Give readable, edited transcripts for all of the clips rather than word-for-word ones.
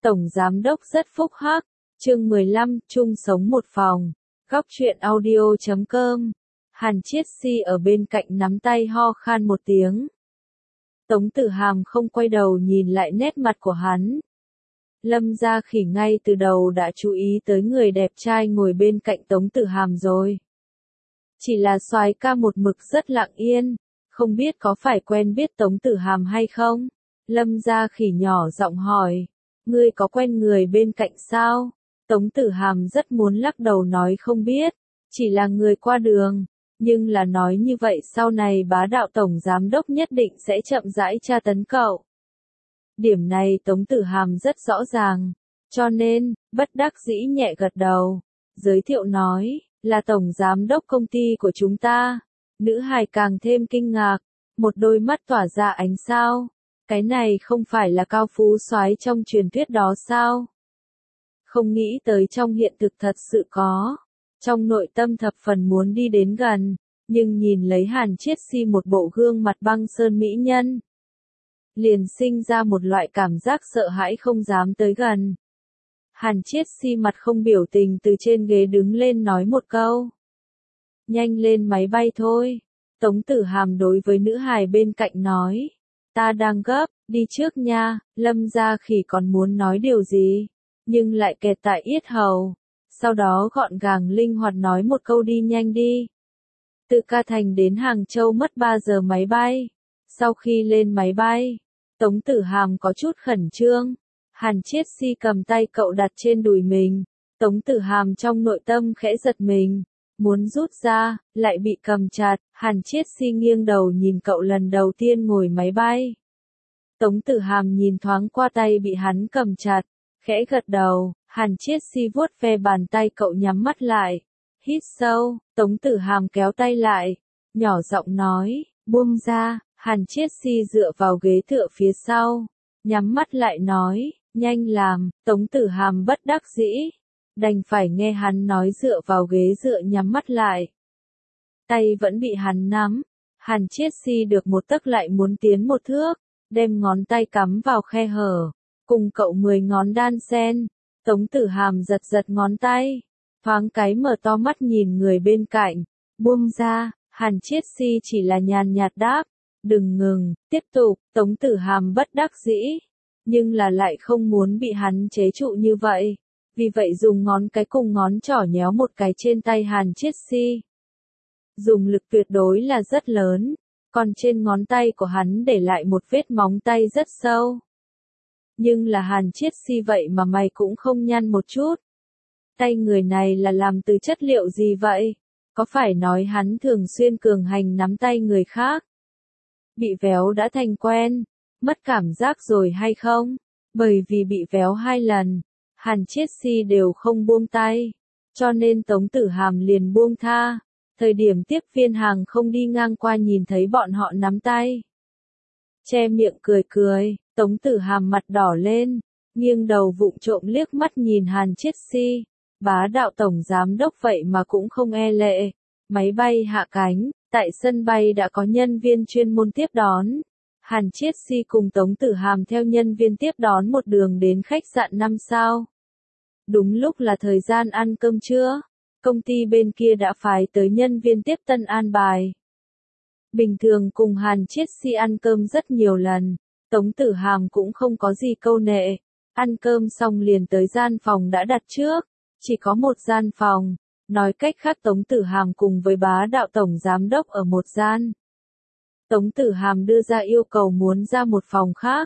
Tổng giám đốc rất phúc hắc. Chương 15, chung sống một phòng. Góc truyện audio.com. Hàn Chiết Si ở bên cạnh nắm tay ho khan một tiếng. Tống Tử Hàm không quay đầu nhìn lại nét mặt của hắn. Lâm Gia Khỉ ngay từ đầu đã chú ý tới người đẹp trai ngồi bên cạnh Tống Tử Hàm rồi. Chỉ là soái ca một mực rất lặng yên, không biết có phải quen biết Tống Tử Hàm hay không? Lâm Gia Khỉ nhỏ giọng hỏi, ngươi có quen người bên cạnh sao? Tống Tử Hàm rất muốn lắc đầu nói không biết, chỉ là người qua đường, nhưng là nói như vậy sau này bá đạo tổng giám đốc nhất định sẽ chậm rãi tra tấn cậu. Điểm này Tống Tử Hàm rất rõ ràng, cho nên, bất đắc dĩ nhẹ gật đầu, giới thiệu nói, là tổng giám đốc công ty của chúng ta. Nữ hài càng thêm kinh ngạc, một đôi mắt tỏa ra ánh sao. Cái này không phải là cao phú soái trong truyền thuyết đó sao? Không nghĩ tới trong hiện thực thật sự có. Trong nội tâm thập phần muốn đi đến gần, nhưng nhìn lấy Hàn Chiết Si một bộ gương mặt băng sơn mỹ nhân, liền sinh ra một loại cảm giác sợ hãi không dám tới gần. Hàn Chiết Si mặt không biểu tình từ trên ghế đứng lên nói một câu. Nhanh lên máy bay thôi. Tống Tử Hàm đối với nữ hài bên cạnh nói. Ta đang gấp, đi trước nha. Lâm Gia Khỉ còn muốn nói điều gì, nhưng lại kẹt tại yết hầu. Sau đó gọn gàng linh hoạt nói một câu đi nhanh đi. Từ Ca Thành đến Hàng Châu mất 3 giờ máy bay. Sau khi lên máy bay, Tống Tử Hàm có chút khẩn trương. Hàn Chiết Si cầm tay cậu đặt trên đùi mình. Tống Tử Hàm trong nội tâm khẽ giật mình, muốn rút ra, lại bị cầm chặt. Hàn Chiết Si nghiêng đầu nhìn cậu lần đầu tiên ngồi máy bay. Tống Tử Hàm nhìn thoáng qua tay bị hắn cầm chặt, khẽ gật đầu. Hàn Chiết Si vuốt ve bàn tay cậu nhắm mắt lại, hít sâu. Tống Tử Hàm kéo tay lại, nhỏ giọng nói, buông ra. Hàn Chiết Si dựa vào ghế tựa phía sau, nhắm mắt lại nói, nhanh làm. Tống Tử Hàm bất đắc dĩ, đành phải nghe hắn nói dựa vào ghế dựa nhắm mắt lại. Tay vẫn bị hắn nắm. Hàn Chiết Si được một tấc lại muốn tiến một thước, đem ngón tay cắm vào khe hở, cùng cậu 10 ngón đan sen. Tống Tử Hàm giật giật ngón tay, thoáng cái mở to mắt nhìn người bên cạnh, buông ra. Hàn Chiết Si chỉ là nhàn nhạt đáp, đừng ngừng, tiếp tục. Tống Tử Hàm bất đắc dĩ, nhưng là lại không muốn bị hắn chế trụ như vậy, vì vậy dùng ngón cái cùng ngón trỏ nhéo một cái trên tay Hàn Chiết Si. Dùng lực tuyệt đối là rất lớn, còn trên ngón tay của hắn để lại một vết móng tay rất sâu. Nhưng là Hàn Chiết Si vậy mà mày cũng không nhăn một chút. Tay người này là làm từ chất liệu gì vậy? Có phải nói hắn thường xuyên cường hành nắm tay người khác? Bị véo đã thành quen, mất cảm giác rồi hay không? Bởi vì bị véo 2 lần, Hàn Chiết Si đều không buông tay, cho nên Tống Tử Hàm liền buông tha. Thời điểm tiếp viên hàng không đi ngang qua nhìn thấy bọn họ nắm tay, che miệng cười cười. Tống Tử Hàm mặt đỏ lên, nghiêng đầu vụng trộm liếc mắt nhìn Hàn Chiết Si. Bá đạo tổng giám đốc vậy mà cũng không e lệ. Máy bay hạ cánh, tại sân bay đã có nhân viên chuyên môn tiếp đón. Hàn Chiết Si cùng Tống Tử Hàm theo nhân viên tiếp đón một đường đến khách sạn 5 sao. Đúng lúc là thời gian ăn cơm trưa, công ty bên kia đã phái tới nhân viên tiếp tân an bài. Bình thường cùng Hàn Chiết Si ăn cơm rất nhiều lần, Tống Tử Hàm cũng không có gì câu nệ. Ăn cơm xong liền tới gian phòng đã đặt trước, chỉ có một gian phòng. Nói cách khác Tống Tử Hàm cùng với bá đạo tổng giám đốc ở một gian. Tống Tử Hàm đưa ra yêu cầu muốn ra một phòng khác,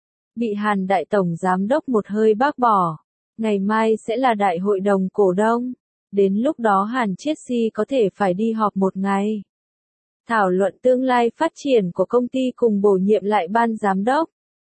bị Hàn đại tổng giám đốc một hơi bác bỏ. Ngày mai sẽ là đại hội đồng cổ đông, đến lúc đó Hàn Chiết Si có thể phải đi họp một ngày, thảo luận tương lai phát triển của công ty cùng bổ nhiệm lại ban giám đốc.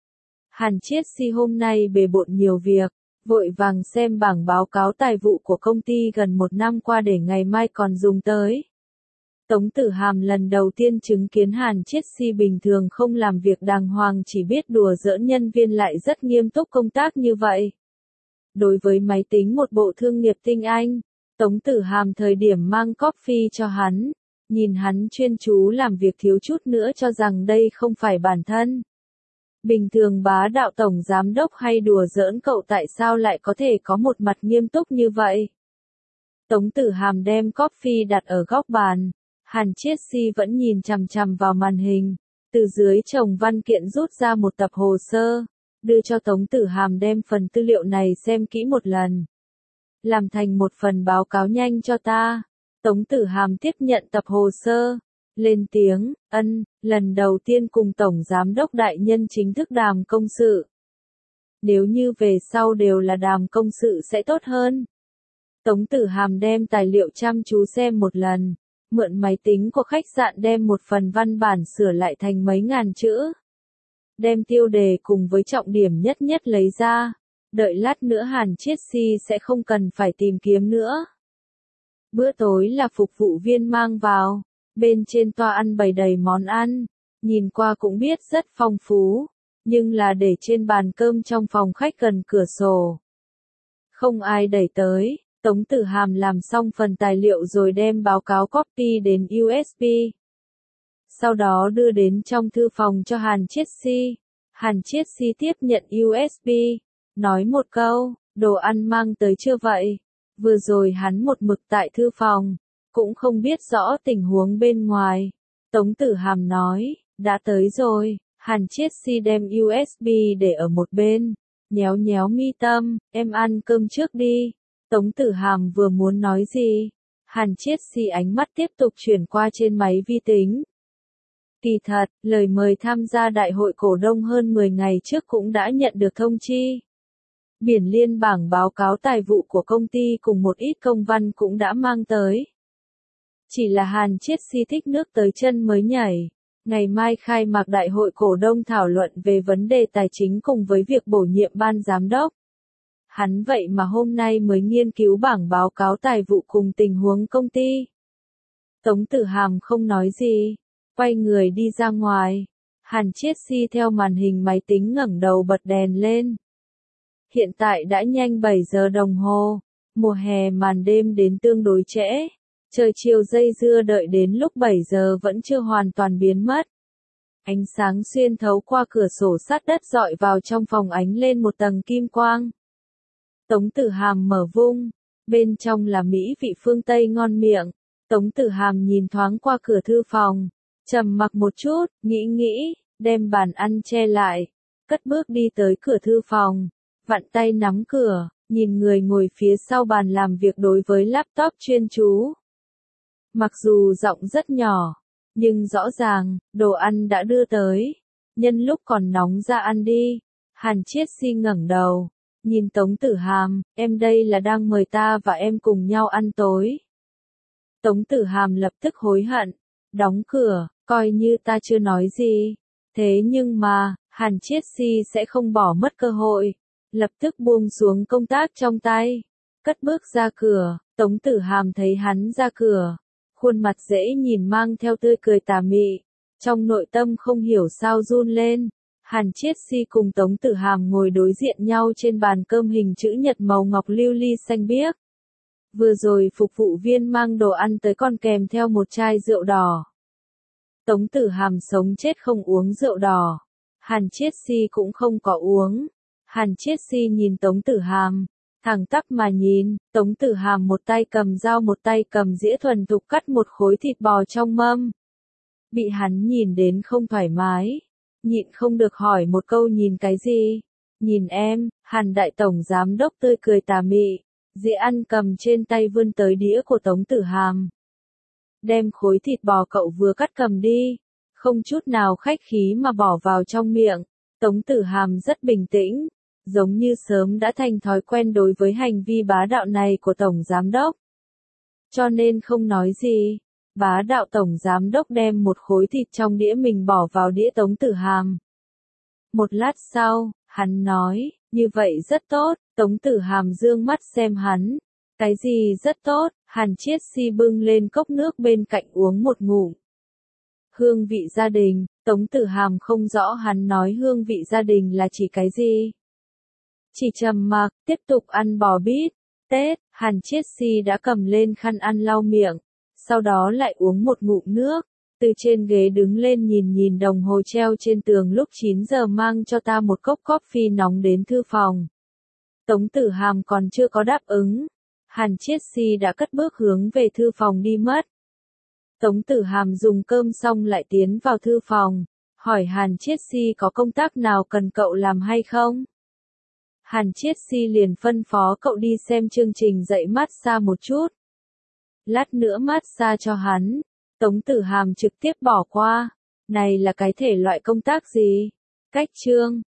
Hàn Chiết Si hôm nay bề bộn nhiều việc, vội vàng xem bảng báo cáo tài vụ của công ty gần 1 năm qua để ngày mai còn dùng tới. Tống Tử Hàm lần đầu tiên chứng kiến Hàn Chiết Si bình thường không làm việc đàng hoàng, chỉ biết đùa giỡn nhân viên lại rất nghiêm túc công tác như vậy. Đối với máy tính một bộ thương nghiệp tinh anh, Tống Tử Hàm thời điểm mang coffee cho hắn, nhìn hắn chuyên chú làm việc thiếu chút nữa cho rằng đây không phải bản thân. Bình thường bá đạo tổng giám đốc hay đùa giỡn cậu tại sao lại có thể có một mặt nghiêm túc như vậy? Tống Tử Hàm đem coffee đặt ở góc bàn. Hàn Chiết Si vẫn nhìn chằm chằm vào màn hình. Từ dưới chồng văn kiện rút ra một tập hồ sơ. Đưa cho Tống Tử Hàm đem phần tư liệu này xem kỹ một lần. Làm thành một phần báo cáo nhanh cho ta. Tống Tử Hàm tiếp nhận tập hồ sơ. Lên tiếng, lần đầu tiên cùng Tổng Giám đốc đại nhân chính thức đàm công sự. Nếu như về sau đều là đàm công sự sẽ tốt hơn. Tống Tử Hàm đem tài liệu chăm chú xem một lần, mượn máy tính của khách sạn đem một phần văn bản sửa lại thành mấy ngàn chữ. Đem tiêu đề cùng với trọng điểm nhất nhất lấy ra, đợi lát nữa Hàn Chiết Si sẽ không cần phải tìm kiếm nữa. Bữa tối là phục vụ viên mang vào, bên trên toa ăn bày đầy món ăn, nhìn qua cũng biết rất phong phú, nhưng là để trên bàn cơm trong phòng khách gần cửa sổ. Không ai đẩy tới. Tống Tử Hàm làm xong phần tài liệu rồi đem báo cáo copy đến USB. Sau đó đưa đến trong thư phòng cho Hàn Chiết Si. Hàn Chiết Si tiếp nhận USB, nói một câu, đồ ăn mang tới chưa vậy? Vừa rồi hắn một mực tại thư phòng, cũng không biết rõ tình huống bên ngoài. Tống Tử Hàm nói, đã tới rồi. Hàn Chiết Si đem USB để ở một bên, nhéo nhéo mi tâm, em ăn cơm trước đi. Tống Tử Hàm vừa muốn nói gì, Hàn Chiết Si ánh mắt tiếp tục chuyển qua trên máy vi tính. Kỳ thật, lời mời tham gia đại hội cổ đông hơn 10 ngày trước cũng đã nhận được thông chi. Biển liên bảng báo cáo tài vụ của công ty cùng một ít công văn cũng đã mang tới. Chỉ là Hàn Chiết Si thích nước tới chân mới nhảy. Ngày mai khai mạc đại hội cổ đông thảo luận về vấn đề tài chính cùng với việc bổ nhiệm ban giám đốc. Hắn vậy mà hôm nay mới nghiên cứu bảng báo cáo tài vụ cùng tình huống công ty. Tống Tử Hàm không nói gì, quay người đi ra ngoài. Hàn Chiết Si theo màn hình máy tính ngẩng đầu bật đèn lên. Hiện tại đã nhanh 7 giờ đồng hồ, mùa hè màn đêm đến tương đối trễ. Trời chiều dây dưa đợi đến lúc 7 giờ vẫn chưa hoàn toàn biến mất. Ánh sáng xuyên thấu qua cửa sổ sắt đất dọi vào trong phòng ánh lên một tầng kim quang. Tống Tử Hàm mở vung, bên trong là mỹ vị phương Tây ngon miệng. Tống Tử Hàm nhìn thoáng qua cửa thư phòng, trầm mặc một chút, nghĩ, đem bàn ăn che lại, cất bước đi tới cửa thư phòng, vặn tay nắm cửa, nhìn người ngồi phía sau bàn làm việc đối với laptop chuyên chú. Mặc dù giọng rất nhỏ, nhưng rõ ràng, đồ ăn đã đưa tới, nhân lúc còn nóng ra ăn đi. Hàn Chiết Si ngẩng đầu, nhìn Tống Tử Hàm, em đây là đang mời ta và em cùng nhau ăn tối. Tống Tử Hàm lập tức hối hận, đóng cửa, coi như ta chưa nói gì. Thế nhưng mà, Hàn Chiết Si sẽ không bỏ mất cơ hội, lập tức buông xuống công tác trong tay, cất bước ra cửa. Tống Tử Hàm thấy hắn ra cửa, khuôn mặt dễ nhìn mang theo tươi cười tà mị, trong nội tâm không hiểu sao run lên. Hàn Chiết Si cùng Tống Tử Hàm ngồi đối diện nhau trên bàn cơm hình chữ nhật màu ngọc lưu ly xanh biếc. Vừa rồi phục vụ viên mang đồ ăn tới còn kèm theo một chai rượu đỏ. Tống Tử Hàm sống chết không uống rượu đỏ. Hàn Chiết Si cũng không có uống. Hàn Chiết Si nhìn Tống Tử Hàm, thẳng tắp mà nhìn. Tống Tử Hàm một tay cầm dao một tay cầm dĩa thuần thục cắt một khối thịt bò trong mâm. Bị hắn nhìn đến không thoải mái, nhịn không được hỏi một câu, nhìn cái gì? Nhìn em. Hàn đại tổng giám đốc tươi cười tà mị, dĩa ăn cầm trên tay vươn tới đĩa của Tống Tử Hàm. Đem khối thịt bò cậu vừa cắt cầm đi, không chút nào khách khí mà bỏ vào trong miệng. Tống Tử Hàm rất bình tĩnh, giống như sớm đã thành thói quen đối với hành vi bá đạo này của tổng giám đốc. Cho nên không nói gì. Bá đạo tổng giám đốc đem một khối thịt trong đĩa mình bỏ vào đĩa Tống Tử Hàm. Một lát sau, hắn nói, như vậy rất tốt. Tống Tử Hàm dương mắt xem hắn. Cái gì rất tốt? Hàn Chiết Si bưng lên cốc nước bên cạnh uống một ngụm. Hương vị gia đình. Tống Tử Hàm không rõ hắn nói hương vị gia đình là chỉ cái gì. Chỉ trầm mặc, tiếp tục ăn bò bít tết. Hàn Chiết Si đã cầm lên khăn ăn lau miệng, sau đó lại uống một ngụm nước. Từ trên ghế đứng lên nhìn đồng hồ treo trên tường lúc 9 giờ mang cho ta một cốc coffee nóng đến thư phòng. Tống Tử Hàm còn chưa có đáp ứng. Hàn Chiết Si đã cất bước hướng về thư phòng đi mất. Tống Tử Hàm dùng cơm xong lại tiến vào thư phòng, hỏi Hàn Chiết Si có công tác nào cần cậu làm hay không? Hàn Chiết Si liền phân phó cậu đi xem chương trình dạy massage một chút. Lát nữa massage cho hắn. Tống Tử Hàm trực tiếp bỏ qua. Này là cái thể loại công tác gì? Cách chương